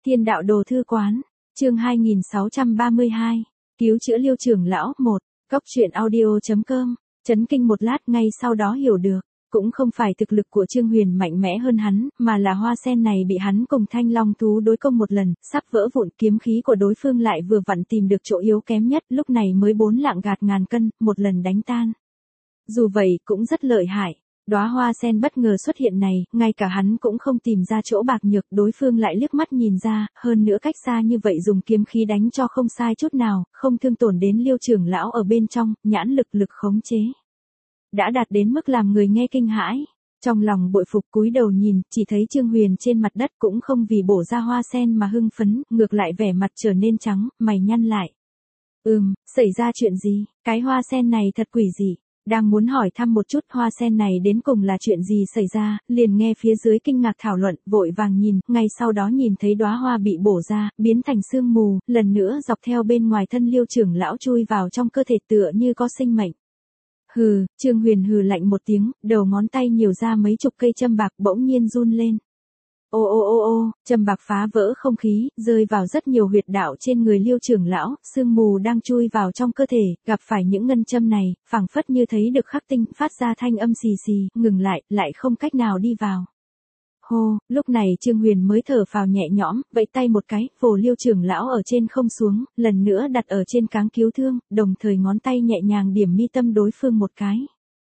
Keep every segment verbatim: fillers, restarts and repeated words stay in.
Thiên đạo đồ thư quán, chương hai nghìn sáu trăm ba mươi hai, cứu chữa Liêu trưởng lão một, cốc truyện audio.com, chấn kinh một lát ngay sau đó hiểu được, cũng không phải thực lực của Trương Huyền mạnh mẽ hơn hắn, mà là hoa sen này bị hắn cùng thanh long thú đối công một lần, sắp vỡ vụn, kiếm khí của đối phương lại vừa vặn tìm được chỗ yếu kém nhất, lúc này mới bốn lạng gạt ngàn cân, một lần đánh tan. Dù vậy cũng rất lợi hại. Đóa hoa sen bất ngờ xuất hiện này, ngay cả hắn cũng không tìm ra chỗ bạc nhược, đối phương lại liếc mắt nhìn ra, hơn nữa cách xa như vậy dùng kiếm khí đánh cho không sai chút nào, không thương tổn đến Liêu trưởng lão ở bên trong, nhãn lực lực khống chế. Đã đạt đến mức làm người nghe kinh hãi. Trong lòng bội phục cúi đầu nhìn, chỉ thấy Trương Huyền trên mặt đất cũng không vì bổ ra hoa sen mà hưng phấn, ngược lại vẻ mặt trở nên trắng, mày nhăn lại. Ừm, xảy ra chuyện gì, cái hoa sen này thật quỷ dị. Đang muốn hỏi thăm một chút hoa sen này đến cùng là chuyện gì xảy ra, liền nghe phía dưới kinh ngạc thảo luận, vội vàng nhìn, ngay sau đó nhìn thấy đóa hoa bị bổ ra, biến thành sương mù, lần nữa dọc theo bên ngoài thân Liêu trưởng lão chui vào trong cơ thể tựa như có sinh mệnh. Hừ, Trương Huyền hừ lạnh một tiếng, đầu ngón tay nhiều ra mấy chục cây châm bạc bỗng nhiên run lên. Ô ô ô ô, châm bạc phá vỡ không khí, rơi vào rất nhiều huyệt đạo trên người Liêu trưởng lão, sương mù đang chui vào trong cơ thể, gặp phải những ngân châm này, phảng phất như thấy được khắc tinh, phát ra thanh âm xì xì, ngừng lại, lại không cách nào đi vào. Hô, lúc này Trương Huyền mới thở phào nhẹ nhõm, vẫy tay một cái, vồ Liêu trưởng lão ở trên không xuống, lần nữa đặt ở trên cáng cứu thương, đồng thời ngón tay nhẹ nhàng điểm mi tâm đối phương một cái.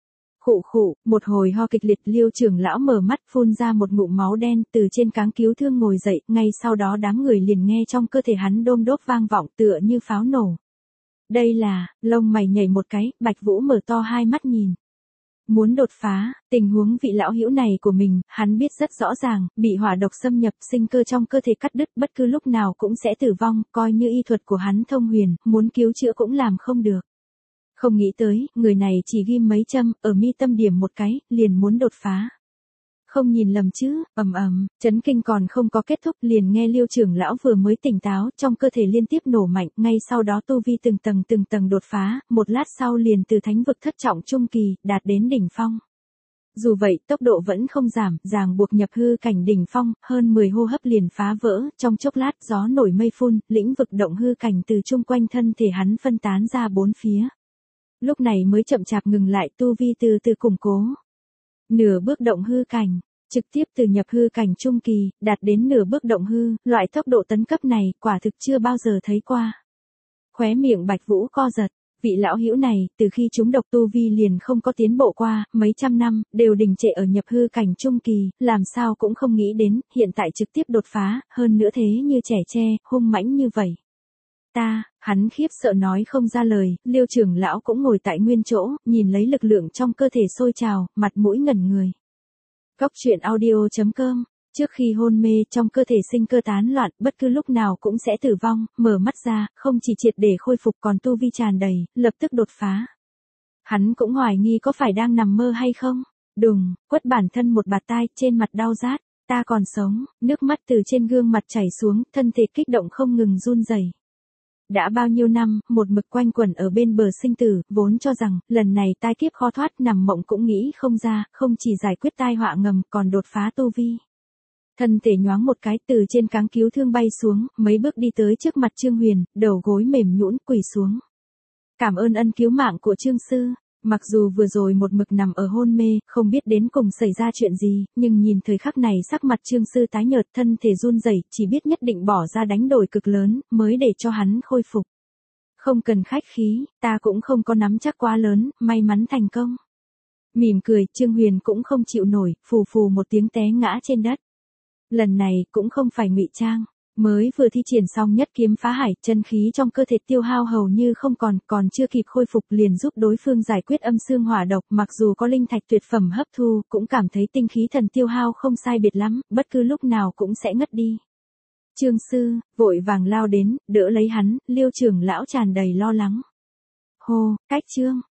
Khụ khụ, một hồi ho kịch liệt, Liêu trưởng lão mở mắt phun ra một ngụm máu đen, từ trên cáng cứu thương ngồi dậy, ngay sau đó đám người liền nghe trong cơ thể hắn đôm đốp vang vọng tựa như pháo nổ. Đây là, lông mày nhảy một cái, Bạch Vũ mở to hai mắt nhìn. Muốn đột phá, tình huống vị lão hữu này của mình, hắn biết rất rõ ràng, bị hỏa độc xâm nhập, sinh cơ trong cơ thể cắt đứt, bất cứ lúc nào cũng sẽ tử vong, coi như y thuật của hắn thông huyền, muốn cứu chữa cũng làm không được. Không nghĩ tới, người này chỉ ghim mấy châm, ở mi tâm điểm một cái, liền muốn đột phá. Không nhìn lầm chứ, ầm ầm, chấn kinh còn không có kết thúc, liền nghe Liêu trưởng lão vừa mới tỉnh táo, trong cơ thể liên tiếp nổ mạnh, ngay sau đó tu vi từng tầng từng tầng đột phá, một lát sau liền từ thánh vực thất trọng trung kỳ, đạt đến đỉnh phong. Dù vậy, tốc độ vẫn không giảm, ràng buộc nhập hư cảnh đỉnh phong, hơn mười hô hấp liền phá vỡ, trong chốc lát gió nổi mây phun, lĩnh vực động hư cảnh từ chung quanh thân thể hắn phân tán ra bốn phía. Lúc này mới chậm chạp ngừng lại, tu vi từ từ củng cố. Nửa bước động hư cảnh, trực tiếp từ nhập hư cảnh trung kỳ, đạt đến nửa bước động hư, loại tốc độ tấn cấp này, quả thực chưa bao giờ thấy qua. Khóe miệng Bạch Vũ co giật, vị lão hữu này, từ khi chúng độc tu vi liền không có tiến bộ qua, mấy trăm năm, đều đình trệ ở nhập hư cảnh trung kỳ, làm sao cũng không nghĩ đến, hiện tại trực tiếp đột phá, hơn nữa thế như trẻ tre, hung mãnh như vậy. Ta, hắn khiếp sợ nói không ra lời, Liêu trưởng lão cũng ngồi tại nguyên chỗ, nhìn lấy lực lượng trong cơ thể sôi trào, mặt mũi ngẩn người. Cốc truyện audio.com, trước khi hôn mê trong cơ thể sinh cơ tán loạn, bất cứ lúc nào cũng sẽ tử vong, mở mắt ra, không chỉ triệt để khôi phục còn tu vi tràn đầy, lập tức đột phá. Hắn cũng hoài nghi có phải đang nằm mơ hay không, đùng, quất bản thân một bạt tai, trên mặt đau rát, ta còn sống, nước mắt từ trên gương mặt chảy xuống, thân thể kích động không ngừng run rẩy. Đã bao nhiêu năm, một mực quanh quẩn ở bên bờ sinh tử, vốn cho rằng, lần này tai kiếp khó thoát, nằm mộng cũng nghĩ không ra, không chỉ giải quyết tai họa ngầm, còn đột phá tu vi. Thân thể nhoáng một cái, từ trên cáng cứu thương bay xuống, mấy bước đi tới trước mặt Trương Huyền, đầu gối mềm nhũn quỳ xuống. Cảm ơn ân cứu mạng của Trương sư. Mặc dù vừa rồi một mực nằm ở hôn mê, không biết đến cùng xảy ra chuyện gì, nhưng nhìn thời khắc này sắc mặt Trương sư tái nhợt, thân thể run rẩy, chỉ biết nhất định bỏ ra đánh đổi cực lớn, mới để cho hắn khôi phục. Không cần khách khí, ta cũng không có nắm chắc quá lớn, may mắn thành công. Mỉm cười, Trương Huyền cũng không chịu nổi, phù phù một tiếng té ngã trên đất. Lần này, cũng không phải ngụy trang. Mới vừa thi triển xong nhất kiếm phá hải, chân khí trong cơ thể tiêu hao hầu như không còn, còn chưa kịp khôi phục liền giúp đối phương giải quyết âm xương hỏa độc, mặc dù có linh thạch tuyệt phẩm hấp thu, cũng cảm thấy tinh khí thần tiêu hao không sai biệt lắm, bất cứ lúc nào cũng sẽ ngất đi. Trương sư, vội vàng lao đến, đỡ lấy hắn, Liêu trưởng lão tràn đầy lo lắng. Hô, cách Trương,